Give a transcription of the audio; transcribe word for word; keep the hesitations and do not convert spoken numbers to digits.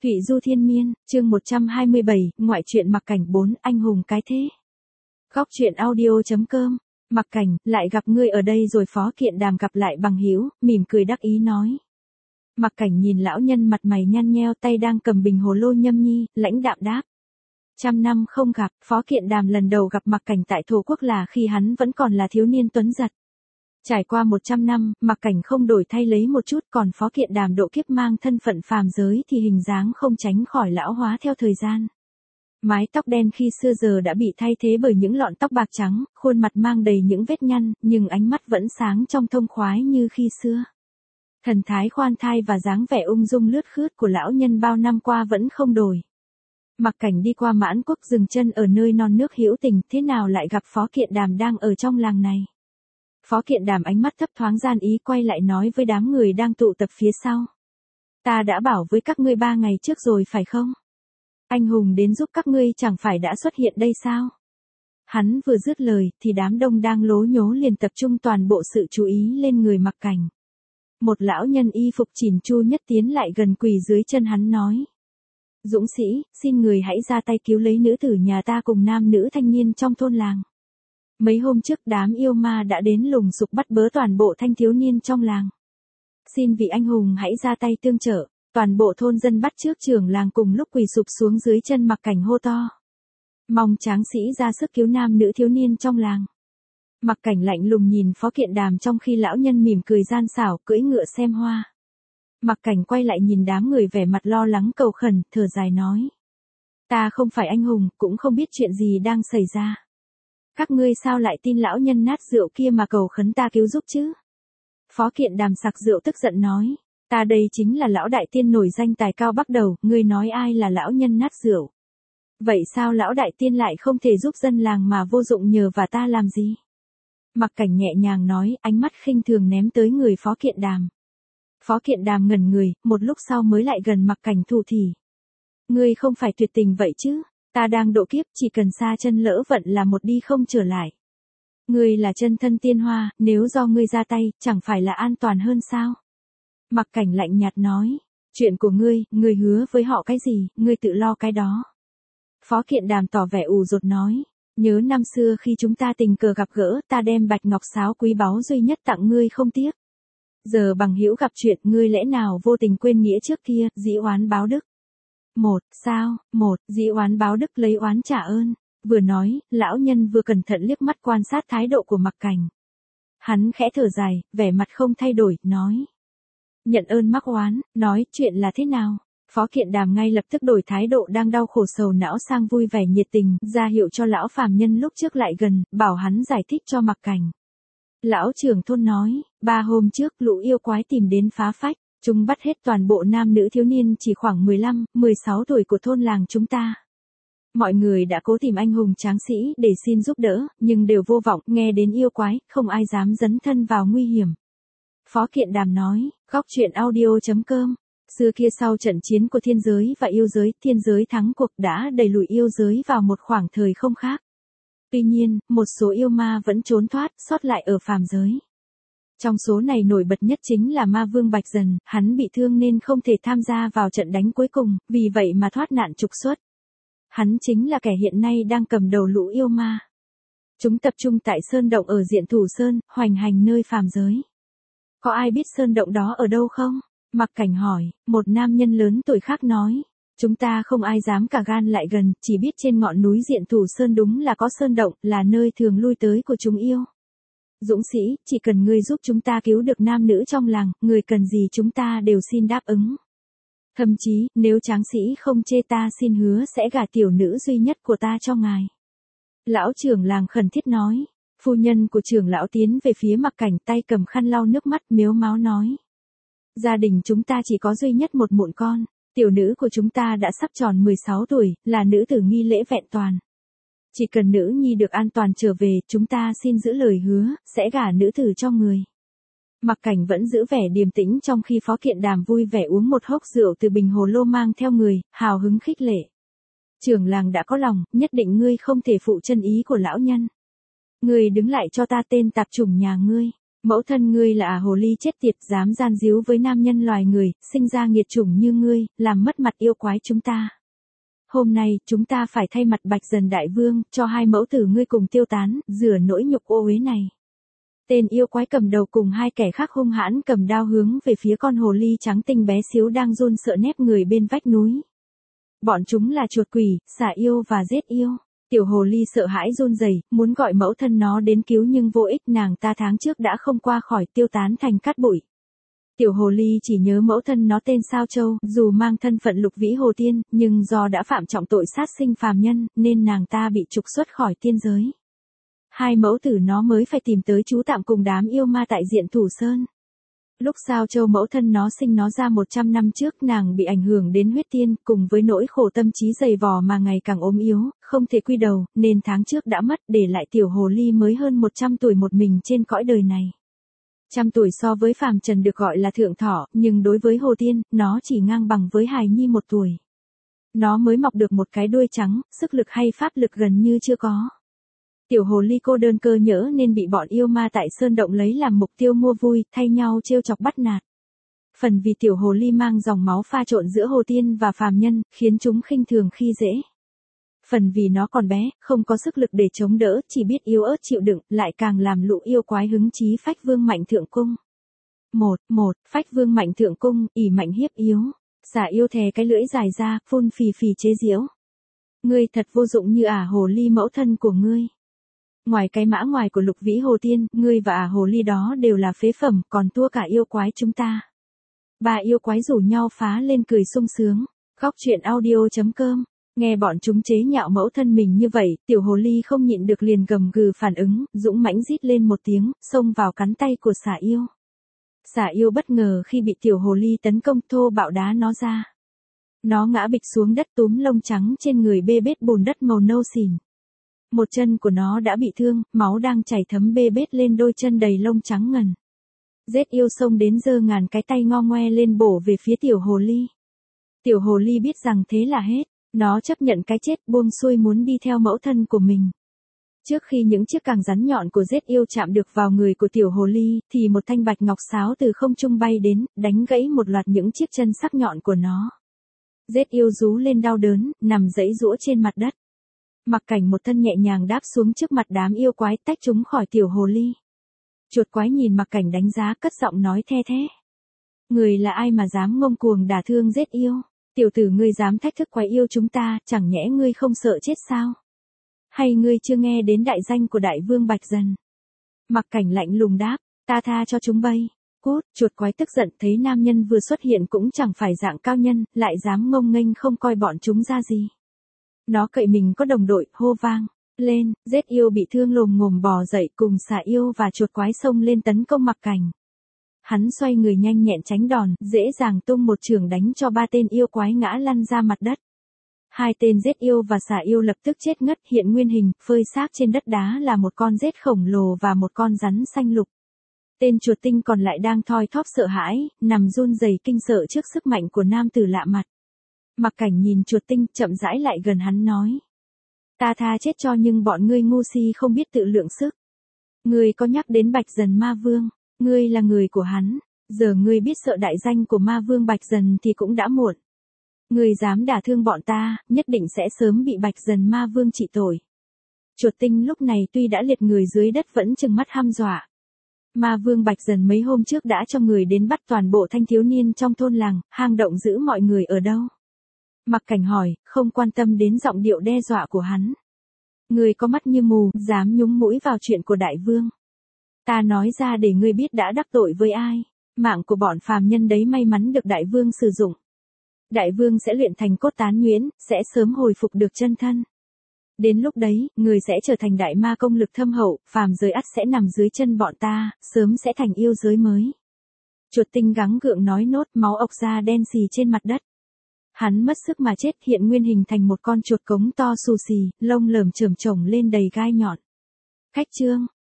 Thụy Du Thiên Miên, chương một trăm hai mươi bảy, ngoại truyện Mặc Cảnh bốn, anh hùng cái thế. Góc truyện audio.com, Mặc Cảnh, lại gặp ngươi ở đây rồi. Phó Kiện Đàm gặp lại bằng hữu, mỉm cười đắc ý nói. Mặc Cảnh nhìn lão nhân mặt mày nhăn nheo, tay đang cầm bình hồ lô nhâm nhi, lãnh đạm đáp. Trăm năm không gặp. Phó Kiện Đàm lần đầu gặp Mặc Cảnh tại Thổ Quốc là khi hắn vẫn còn là thiếu niên tuấn giật. Trải qua một trăm năm, Mặc Cảnh không đổi thay lấy một chút, còn Phó Kiện Đàm độ kiếp mang thân phận phàm giới thì hình dáng không tránh khỏi lão hóa theo thời gian. Mái tóc đen khi xưa giờ đã bị thay thế bởi những lọn tóc bạc trắng, khuôn mặt mang đầy những vết nhăn, nhưng ánh mắt vẫn sáng trong thông khoái như khi xưa. Thần thái khoan thai và dáng vẻ ung dung lướt khướt của lão nhân bao năm qua vẫn không đổi. Mặc Cảnh đi qua Mãn Quốc dừng chân ở nơi non nước hữu tình, thế nào lại gặp Phó Kiện Đàm đang ở trong làng này. Phó Kiện Đàm ánh mắt thấp thoáng gian ý, quay lại nói với đám người đang tụ tập phía sau. Ta đã bảo với các ngươi ba ngày trước rồi phải không? Anh hùng đến giúp các ngươi chẳng phải đã xuất hiện đây sao? Hắn vừa dứt lời thì đám đông đang lố nhố liền tập trung toàn bộ sự chú ý lên người Mặc Cảnh. Một lão nhân y phục chỉn chu nhất tiến lại gần quỳ dưới chân hắn nói. Dũng sĩ, xin người hãy ra tay cứu lấy nữ tử nhà ta cùng nam nữ thanh niên trong thôn làng. Mấy hôm trước đám yêu ma đã đến lùng sục bắt bớ toàn bộ thanh thiếu niên trong làng. Xin vị anh hùng hãy ra tay tương trợ. Toàn bộ thôn dân bắt chước trưởng làng cùng lúc quỳ sụp xuống dưới chân Mặc Cảnh hô to. Mong tráng sĩ ra sức cứu nam nữ thiếu niên trong làng. Mặc Cảnh lạnh lùng nhìn Phó Kiện Đàm trong khi lão nhân mỉm cười gian xảo cưỡi ngựa xem hoa. Mặc Cảnh quay lại nhìn đám người vẻ mặt lo lắng cầu khẩn, thở dài nói. Ta không phải anh hùng, cũng không biết chuyện gì đang xảy ra. Các ngươi sao lại tin lão nhân nát rượu kia mà cầu khấn ta cứu giúp chứ? Phó Kiện Đàm sặc rượu tức giận nói. Ta đây chính là lão đại tiên nổi danh tài cao bắc đầu, ngươi nói ai là lão nhân nát rượu? Vậy sao lão đại tiên lại không thể giúp dân làng mà vô dụng nhờ và ta làm gì? Mặc Cảnh nhẹ nhàng nói, ánh mắt khinh thường ném tới người Phó Kiện Đàm. Phó Kiện Đàm ngẩn người, một lúc sau mới lại gần Mặc Cảnh thủ thỉ. Ngươi không phải tuyệt tình vậy chứ? Ta đang độ kiếp, chỉ cần xa chân lỡ vận là một đi không trở lại. Ngươi là chân thân tiên hoa, nếu do ngươi ra tay, chẳng phải là an toàn hơn sao? Mặc Cảnh lạnh nhạt nói, chuyện của ngươi, ngươi hứa với họ cái gì, ngươi tự lo cái đó. Phó Kiện Đàm tỏ vẻ ủ rột nói, nhớ năm xưa khi chúng ta tình cờ gặp gỡ, ta đem bạch ngọc sáo quý báu duy nhất tặng ngươi không tiếc. Giờ bằng hữu gặp chuyện, ngươi lẽ nào vô tình quên nghĩa trước kia, dĩ oán báo đức. Một, sao, một, dĩ oán báo đức lấy oán trả ơn. Vừa nói, lão nhân vừa cẩn thận liếc mắt quan sát thái độ của Mặc Cảnh. Hắn khẽ thở dài, vẻ mặt không thay đổi, nói. Nhận ơn mắc oán, nói chuyện là thế nào? Phó Kiện Đàm ngay lập tức đổi thái độ đang đau khổ sầu não sang vui vẻ nhiệt tình, ra hiệu cho lão phàm nhân lúc trước lại gần, bảo hắn giải thích cho Mặc Cảnh. Lão trưởng thôn nói, ba hôm trước lũ yêu quái tìm đến phá phách, chúng bắt hết toàn bộ nam nữ thiếu niên chỉ khoảng mười lăm, mười sáu tuổi của thôn làng chúng ta. Mọi người đã cố tìm anh hùng tráng sĩ để xin giúp đỡ, nhưng đều vô vọng, nghe đến yêu quái, không ai dám dấn thân vào nguy hiểm. Phó Kiện Đàm nói, góc truyện audio.com, xưa kia sau trận chiến của thiên giới và yêu giới, thiên giới thắng cuộc đã đẩy lùi yêu giới vào một khoảng thời không khác. Tuy nhiên, một số yêu ma vẫn trốn thoát, sót lại ở phàm giới. Trong số này nổi bật nhất chính là ma vương Bạch Dần, hắn bị thương nên không thể tham gia vào trận đánh cuối cùng, vì vậy mà thoát nạn trục xuất. Hắn chính là kẻ hiện nay đang cầm đầu lũ yêu ma. Chúng tập trung tại sơn động ở diện Thủ Sơn, hoành hành nơi phàm giới. Có ai biết sơn động đó ở đâu không? Mặc Cảnh hỏi, một nam nhân lớn tuổi khác nói. Chúng ta không ai dám cả gan lại gần, chỉ biết trên ngọn núi diện Thủ Sơn đúng là có sơn động, là nơi thường lui tới của chúng yêu. Dũng sĩ, chỉ cần ngươi giúp chúng ta cứu được nam nữ trong làng, người cần gì chúng ta đều xin đáp ứng. Thậm chí, nếu tráng sĩ không chê ta xin hứa sẽ gả tiểu nữ duy nhất của ta cho ngài. Lão trưởng làng khẩn thiết nói. Phu nhân của trưởng lão tiến về phía Mặc Cảnh, tay cầm khăn lau nước mắt mếu máo nói. Gia đình chúng ta chỉ có duy nhất một mụn con, tiểu nữ của chúng ta đã sắp tròn mười sáu tuổi, là nữ tử nghi lễ vẹn toàn. Chỉ cần nữ nhi được an toàn trở về, chúng ta xin giữ lời hứa, sẽ gả nữ tử cho người. Mặc Cảnh vẫn giữ vẻ điềm tĩnh trong khi Phó Kiện Đàm vui vẻ uống một hốc rượu từ bình hồ lô mang theo người, hào hứng khích lệ. Trưởng làng đã có lòng, nhất định ngươi không thể phụ chân ý của lão nhân. Ngươi đứng lại cho ta tên tạp chủng nhà ngươi. Mẫu thân ngươi là ả hồ ly chết tiệt, dám gian díu với nam nhân loài người, sinh ra nghiệt chủng như ngươi, làm mất mặt yêu quái chúng ta. Hôm nay, chúng ta phải thay mặt Bạch Dần đại vương, cho hai mẫu tử ngươi cùng tiêu tán, rửa nỗi nhục ô uế này. Tên yêu quái cầm đầu cùng hai kẻ khác hung hãn cầm đao hướng về phía con hồ ly trắng tinh bé xíu đang run sợ nép người bên vách núi. Bọn chúng là chuột quỷ, xà yêu và rết yêu. Tiểu hồ ly sợ hãi run rẩy, muốn gọi mẫu thân nó đến cứu nhưng vô ích, nàng ta tháng trước đã không qua khỏi, tiêu tán thành cát bụi. Tiểu hồ ly chỉ nhớ mẫu thân nó tên Sao Châu, dù mang thân phận lục vĩ hồ tiên, nhưng do đã phạm trọng tội sát sinh phàm nhân, nên nàng ta bị trục xuất khỏi tiên giới. Hai mẫu tử nó mới phải tìm tới trú tạm cùng đám yêu ma tại diện Thủ Sơn. Lúc Sao Châu mẫu thân nó sinh nó ra một trăm năm trước, nàng bị ảnh hưởng đến huyết tiên, cùng với nỗi khổ tâm trí dày vò mà ngày càng ốm yếu, không thể quy đầu, nên tháng trước đã mất, để lại tiểu hồ ly mới hơn một trăm tuổi một mình trên cõi đời này. Trăm tuổi so với phàm trần được gọi là thượng thọ, nhưng đối với hồ tiên, nó chỉ ngang bằng với hài nhi một tuổi. Nó mới mọc được một cái đuôi trắng, sức lực hay pháp lực gần như chưa có. Tiểu hồ ly cô đơn cơ nhỡ nên bị bọn yêu ma tại sơn động lấy làm mục tiêu mua vui, thay nhau trêu chọc bắt nạt. Phần vì tiểu hồ ly mang dòng máu pha trộn giữa hồ tiên và phàm nhân, khiến chúng khinh thường khi dễ. Phần vì nó còn bé, không có sức lực để chống đỡ, chỉ biết yếu ớt chịu đựng, lại càng làm lũ yêu quái hứng chí phách vương mạnh thượng cung. Một, một, phách vương mạnh thượng cung, ỷ mạnh hiếp yếu. Xà yêu thè cái lưỡi dài ra, phun phì phì chế giễu. Ngươi thật vô dụng như ả hồ ly mẫu thân của ngươi. Ngoài cái mã ngoài của lục vĩ hồ tiên, ngươi và ả hồ ly đó đều là phế phẩm, còn thua cả yêu quái chúng ta. Ba yêu quái rủ nhau phá lên cười sung sướng. Góc truyện audio chấm com. Nghe bọn chúng chế nhạo mẫu thân mình như vậy, tiểu hồ ly không nhịn được liền gầm gừ phản ứng, dũng mãnh rít lên một tiếng, xông vào cắn tay của xà yêu. Xà yêu bất ngờ khi bị tiểu hồ ly tấn công, thô bạo đá nó ra. Nó ngã bịch xuống đất, túm lông trắng trên người bê bết bùn đất màu nâu xỉn. Một chân của nó đã bị thương, máu đang chảy thấm bê bết lên đôi chân đầy lông trắng ngần. Rết yêu xông đến giơ ngàn cái tay ngo ngoe lên bổ về phía tiểu hồ ly. Tiểu hồ ly biết rằng thế là hết, nó chấp nhận cái chết, buông xuôi muốn đi theo mẫu thân của mình. Trước khi những chiếc càng rắn nhọn của rết yêu chạm được vào người của tiểu hồ ly, thì một thanh bạch ngọc sáo từ không trung bay đến, đánh gãy một loạt những chiếc chân sắc nhọn của nó. Rết yêu rú lên đau đớn, nằm giãy giụa trên mặt đất. Mặc Cảnh một thân nhẹ nhàng đáp xuống trước mặt đám yêu quái, tách chúng khỏi tiểu hồ ly. Chuột quái nhìn Mặc Cảnh đánh giá, cất giọng nói the thế. Người là ai mà dám ngông cuồng đả thương rết yêu? Tiểu tử ngươi dám thách thức quái yêu chúng ta, chẳng nhẽ ngươi không sợ chết sao? Hay ngươi chưa nghe đến đại danh của đại vương Bạch Dần? Mặc Cảnh lạnh lùng đáp, ta tha cho chúng bay. Cút, chuột quái tức giận thấy nam nhân vừa xuất hiện cũng chẳng phải dạng cao nhân, lại dám ngông nghênh không coi bọn chúng ra gì. Nó cậy mình có đồng đội, hô vang lên, rết yêu bị thương lồm ngồm bò dậy, cùng xà yêu và chuột quái xông lên tấn công Mặc Cảnh. Hắn xoay người nhanh nhẹn tránh đòn, dễ dàng tung một chưởng đánh cho ba tên yêu quái ngã lăn ra mặt đất. Hai tên rết yêu và xà yêu lập tức chết ngất, hiện nguyên hình, phơi xác trên đất đá là một con rết khổng lồ và một con rắn xanh lục. Tên chuột tinh còn lại đang thoi thóp sợ hãi, nằm run rẩy kinh sợ trước sức mạnh của nam tử lạ mặt. Mặc Cảnh nhìn chuột tinh, chậm rãi lại gần hắn nói. Ta tha chết cho nhưng bọn ngươi ngu si không biết tự lượng sức. Ngươi có nhắc đến Bạch Dần ma vương, ngươi là người của hắn, giờ ngươi biết sợ đại danh của ma vương Bạch Dần thì cũng đã muộn. Ngươi dám đả thương bọn ta, nhất định sẽ sớm bị Bạch Dần ma vương trị tội. Chuột tinh lúc này tuy đã liệt người dưới đất vẫn trừng mắt hăm dọa. Ma vương Bạch Dần mấy hôm trước đã cho người đến bắt toàn bộ thanh thiếu niên trong thôn làng, hang động giữ mọi người ở đâu? Mặc Cảnh hỏi, không quan tâm đến giọng điệu đe dọa của hắn. Ngươi có mắt như mù, dám nhúng mũi vào chuyện của đại vương. Ta nói ra để ngươi biết đã đắc tội với ai. Mạng của bọn phàm nhân đấy may mắn được đại vương sử dụng. Đại vương sẽ luyện thành cốt tán nhuyễn, sẽ sớm hồi phục được chân thân. Đến lúc đấy, người sẽ trở thành đại ma công lực thâm hậu, phàm giới ắt sẽ nằm dưới chân bọn ta, sớm sẽ thành yêu giới mới. Chuột tinh gắng gượng nói nốt, máu ọc ra đen xì trên mặt đất. Hắn mất sức mà chết, hiện nguyên hình thành một con chuột cống to xù xì, lông lởm chởm chồng lên đầy gai nhọn. Khách chương